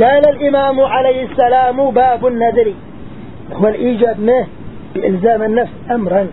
قال الإمام عليه السلام باب النذر هو الإيجاب منه بإلزام النفس أمرا.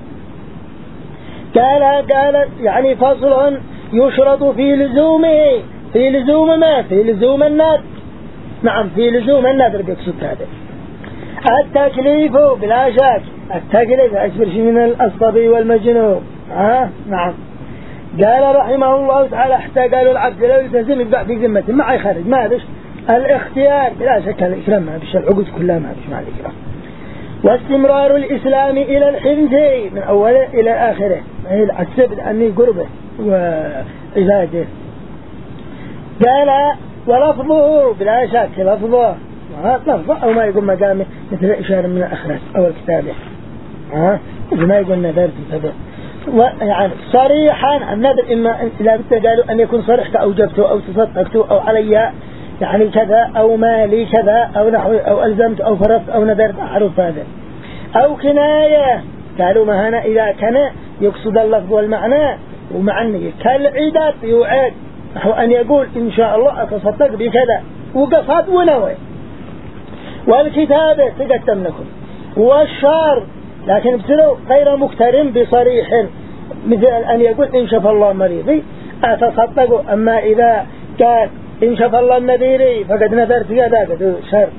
قال يعني فصل يشرط في لزومه في لزوم ما في لزوم النذر. نعم في لزوم النذر بيقصد هذا التكليف بلا شك. التكليف أكبر شيء من الصبي والمجنون. نعم. قال رحمه الله تعالى حتى قالوا العبد لو يلتزم يبقى في ذمته ما يخرج ما بش الاختيار بلا شك الإكرام ما بش العقود كلها ما بش مع الإكرام. واستمرار الإسلام إلى الحنث من أوله إلى آخره السبب أني قربه وإزاجه. قال ولفظه بلا شك لفظه أو ما يقول مقامه مثل إشارة من الأخرس أو الكتابة ما يقول نذر تتبع يعني صريحا النذر إما إذا قالوا أن يكون صريح كأوجبته أو تصدقته أو علي يعني كذا أو مالي كذا أو نحو أو ألزمت أو فرضت أو نذرت أعرف هذا أو كناية. قالوا ما هنا إذا كان يقصد اللفظ والمعنى ومع النية كالعيدات يوعد نحو أن يقول إن شاء الله أتصدق بكذا وقصد ونوي. والكتابة تقدم لكم والشعر لكن بسلو غير مقترن بصريح مثل أن يقول إن شاء الله مريضي أتصدق. أما إذا قال إن شاء الله النذيري فقد نذرت كذا كدو شر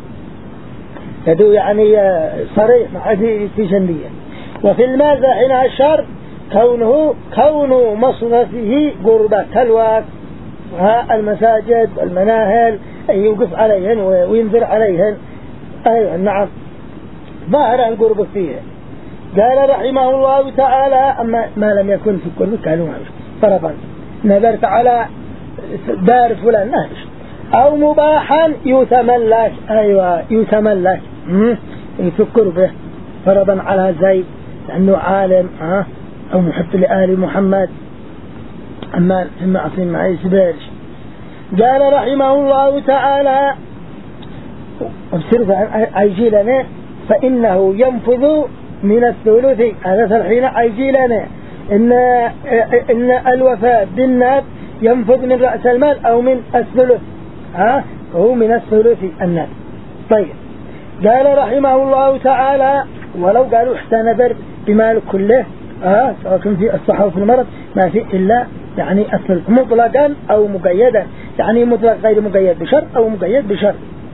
كدو يعني صريح مع في شنية. وفي المازح هنا الشر كونه مصرفه قربة كالوقت المساجد والمناهل يوقف عليهن وينذر عليهن. أيوة نعم ظاهر القرب فيها. قال رحمه الله تعالى أما ما لم يكن في القرب كانوا فرضا نذرت على دار فلان نهش أو مباحا يثمن لك. أيوة يثمن لك يفكر به فرضا على زيد لأنه عالم أو محب لآل محمد أما ثم أصيم معي سبيرش. قال رحمه الله تعالى ابصروا أيجي لنا فإنه ينفذ من الثلث. هذا الحين أيجي لنا إن الوفاء بالناب ينفذ من رأس المال أو من الثلث هو من الثلث الناب. طيب قال رحمه الله تعالى ولو قالوا حتى نذر بمال كله سواء في الصحة وفي المرض ما في إلا يعني الثلث مطلقا أو مقيدا يعني مطلق غير مقيد بشرط أو مقيد بشرط.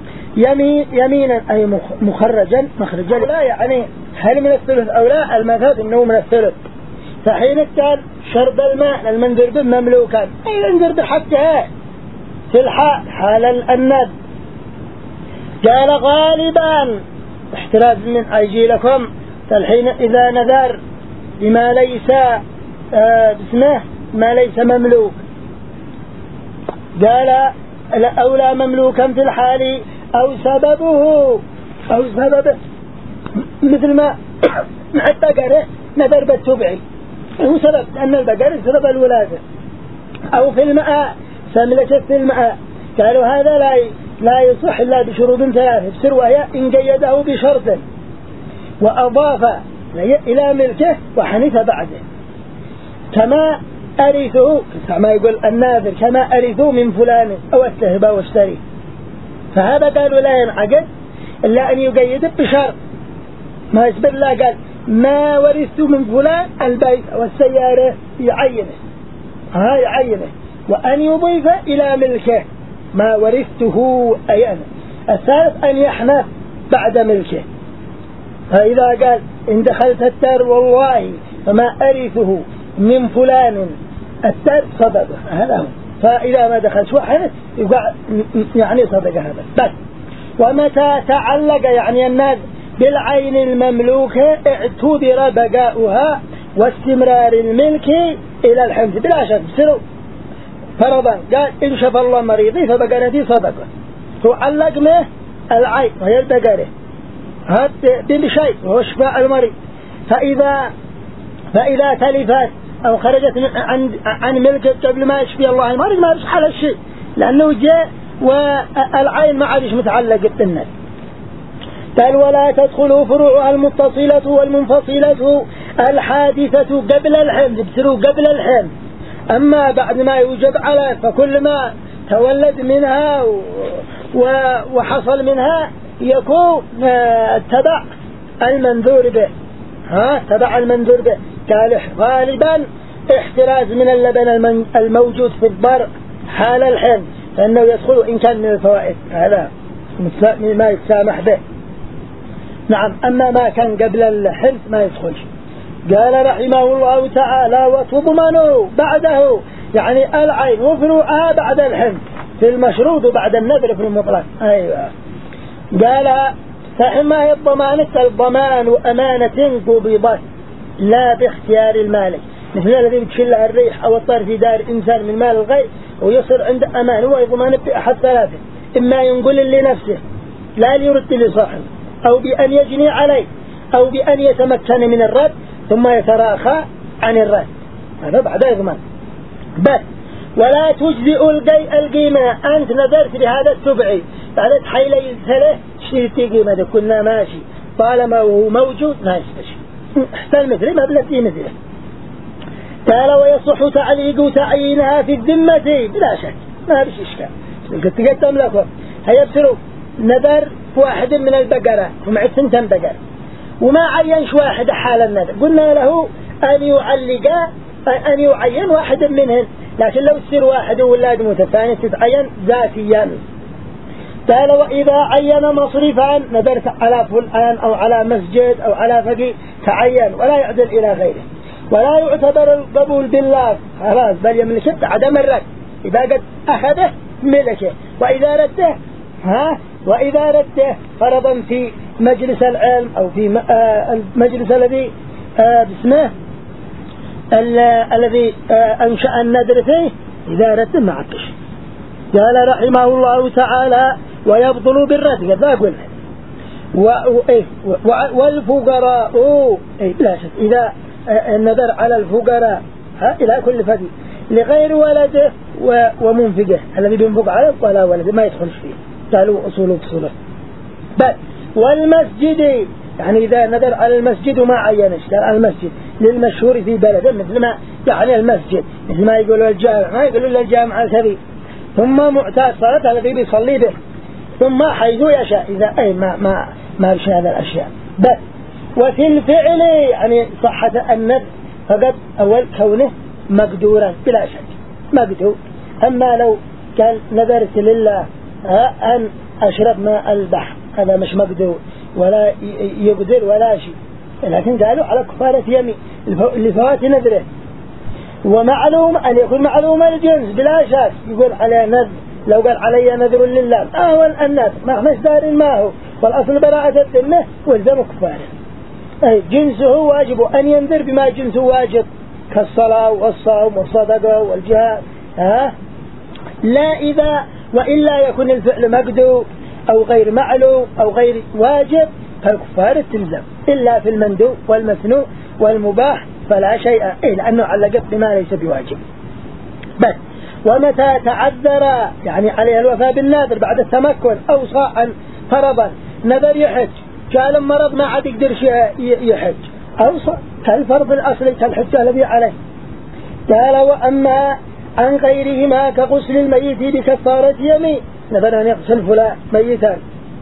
يمينا أي مخرجا مخرجا لا يعني هل من الثلث أو لا المذهب إنه من الثلث. فحين كان شرب الماء المنذر به مملوكا أي ينذر بحقها في الحال حال الند. قال غالبا احتراز من أيجي لكم فالحين إذا نذر بما ليس باسمه ما ليس مملوك قال أو لا مملوكا في الحال أو سببه مثل ما مع البقرة نذر بالتبعي هو سبب أن البقرة سبب الولادة أو في الماء سملكت في الماء قالوا هذا لا يصح إلا بشروط ثلاثة بسر وهي إن قيده بشرط وأضاف إلى ملكه وحنث بعده كما أرثه ما يقول الناذر كما أرثه من فلان أو استهبه واشتري. فهذا قالوا لا ينعقد إلا أن يقيد بشرط ما يسبر الله قال ما ورثت من فلان البيت والسيارة يعينه يعينه وأن يضيف إلى ملكه ما ورثته أي أنا. الثالث أن يحنث بعد ملكه. فإذا قال إن دخلت الدار والله فما أرثه من فلان الدار صدقه هذا هو. فإذا ما دخلت واحد يقع يعني صدقه هذا بس. ومتى تعلق يعني الناس بالعين المملوكة اعتبر بقاؤها واستمرار الملك إلى الحمد بلا شك بسرو فرضا قال إن شاف الله مريضي فبقرتي صدقه تعلق به العين وهي البقرة هذا بشيء وهو شفاء المريض. فإذا تلفت أو خرجت عن ملكه قبل ما يشفي الله المريض ما يصح على الشيء لأنه جاء والعين ما عادش متعلق بالناس. قال ولا تدخل فروعها المتصلة والمنفصلة الحادثة قبل الحمل بسروا قبل الحمل. أما بعد ما يوجب على فكل ما تولد منها وحصل منها يكون تبع المنذور به. تبع المنذور به قال غالبا احتراز من اللبن الموجود في الضرع حال الحمل فإنه يدخل إن كان من الفوائد، هذا ما يتسامح به. نعم، أما ما كان قبل الحمل ما يدخلش. قال رحمه الله تعالى وتضمنوا بعده، يعني العين وفروعها بعد الحمل في المشروط وبعد النذر في المطلق. أيوة. قال فإما هي الضمانة الضمان وأمانة قبضت لا باختيار المالك، مثل الذي بتشلها الريح أو الطير في دار إنسان من مال الغير ويصير عند أمان، هو يضمن بأحد ثلاثة: إما ينقل لنفسه لا يرد لصاحبه، أو بأن يجني عليه، أو بأن يتمكن من الرد ثم يتراخى عن الرد، هذا بعد يضمن. بس ولا تجزئ القيمة، أنت نذرت بهذا التبعي بعد حيلة يلتله شريتي قيمة كنا ماشي طالما هو موجود ما يستشي احسن مثله ما بلتي مثله. قال ويصح تعليق تعيينها في الذمة بلا شك ما بش إشكال. قلت قدم لكم هيبصروا نذر واحد من البقرة ومعي 2 بقرة وما عينش واحد حال النذر، قلنا له أن يعين واحد منهن، لكن لو تصير واحد وولاد متفاني تتعين ذاتيا. قال وإذا عين مصرفا نذرت على فلان أو على مسجد أو على فقيه تعين ولا يعدل إلى غيره، ولا يعتبر القبول بالله خلاص بل يملكه عدم الرد إذا قد أخذه ملكه، وإذا رده فرضا في مجلس العلم أو في المجلس الذي باسمه الذي أنشأ النذر فيه إذا رده ما عطش. قال رحمه الله تعالى ويبطل بالرد كذا قلنا. والفقراء لا شك إذا النذر على الفقراء إلى كل فقير لغير ولده ومنفقه الذي بينفق عليه ولا ولده ما يدخل فيه، قالوا أصوله بصوله. بل والمسجد يعني إذا نذر على المسجد وما عينش قال المسجد للمشهور في بلده مثل ما يعني المسجد مثل ما يقولوا الجامع ما يقولوا الجامع الكبير، ثم معتاد صلاة الذي بيصلي به، ثم حيث يشاء إذا أي ما بشي هذا الأشياء. بس وفي الفعل يعني صحة النذر فقد أول كونه مقدورا بلا شك مقدور. أما لو كان نذرت لله أن أشرب ماء البحر هذا مش مقدور ولا يقدر ولا شيء، لكن قالوا على كفارة يمين لفوات نذره. ومعلوم أن يكون معلوم الجنس بلا شك، يقول عليه نذر لو قال علي نذر لله أول النذر ما مش دار ما هو، والأصل براءة الذمة والزم كفارة. أي جنسه واجب أن ينذر بما جنسه واجب كالصلاة والصوم والصدقة والجهاد لا إذا وإلا يكون الفعل مقدور أو غير معلوم أو غير واجب فالكفارة تلزم، إلا في المندوب والمسنوع والمباح فلا شيء لأنه علقت بما ليس بواجب. بس ومتى تعذر يعني عليه الوفاء بالنذر بعد التمكن أو صاعا فرضا نذر يحج قال مرض ما عاد يقدر يحج أو صاع كالفرض الأصلي كالحج الذي عليه. قال وأما عن غيرهما كغسل الميت بكفارة يمين نذر أن يغسل فلان ميتا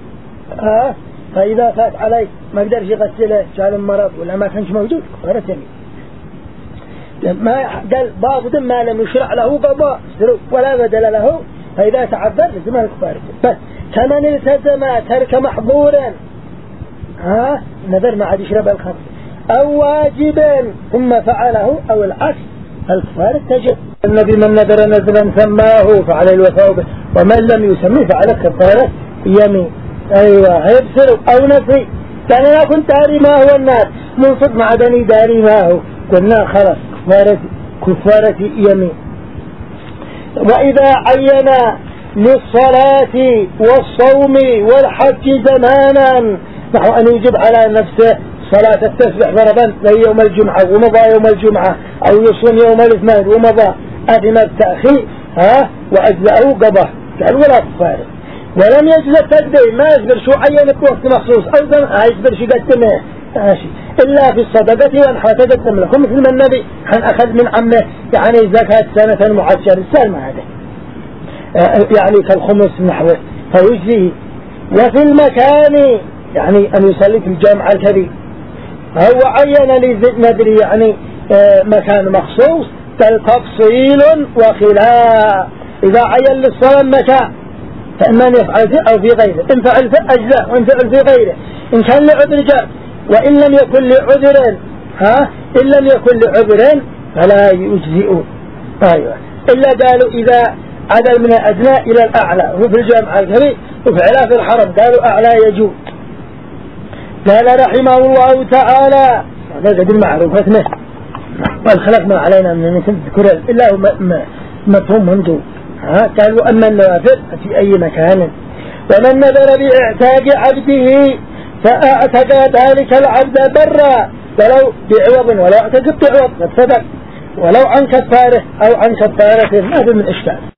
فإذا فات عليه ما قدرش يغسله قال مرض ولا ما كانش موجود كفارة يمين. ما قال باب ما لم يشرع له قضاء ولا بدل له فإذا تعذر لزم الكفارة. بس كمن التزم ترك محظورا نذر ما عاد يشرب الخمر أو واجبا ثم فعله أو العكس الكفارة تجب. النبي من نذر نذرا سماه فعلى الوفاء به ومن لم يسميه فعلى كفارة يمين. أيوة هيبصر أو نفي كان لا كنت داري ما هو الناس منصد مع بني داري ما هو قلنا خلاص كفارة يمين. وإذا عين للصلاة والصوم والحج زمانا نحو أن يجب على نفسه صلاة التسبح ضربا زي يوم الجمعة ومضى يوم الجمعة أو يصوم يوم الاثنين ومضى أثم التأخير وأجزأه قضاه قال ولا كفارة. ولم يجز التقديم ما يجبر شو عينك وقت مخصوص أو يجبر شو قدمه ماشي إلا في الصدقة ونحو تقدم لكم مثل ما النبي حن أخذ من عمه يعني زكاة سنة معجل السلمة هذا يعني كالخمس نحوه فيجزيه. وفي المكان يعني أن يصلي في الجامع الكبير، هو عين لندري يعني مكان مخصوص تفصيل وخلاف. إذا عين للصلاة مكان فإما أن يفعل فيه أو في غيره، إن فعل في أجزاء وإن فعل في غيره، إن كان لعذر جاء وإن لم يكن لعذر إن لم يكن لعذر فلا يجزئ. أيوة. إلا قالوا إذا عدل من الأدنى إلى الأعلى، هو في الجامع الكبير وفي خلاف الحرم قالوا أعلى يجوز. قال رحمه الله تعالى هذا قد المعروف اسمه والخلاف ما علينا من نذكر إلا هو مفهوم منجو. قالوا أما النوافل في أي مكان. ومن نذر باعتاق عبده فأعتق ذلك العبد برا ولو بعوض ولو اعتقد بعوض فصدق ولو عن كفاره أو عن كفارته ما في من إشكال.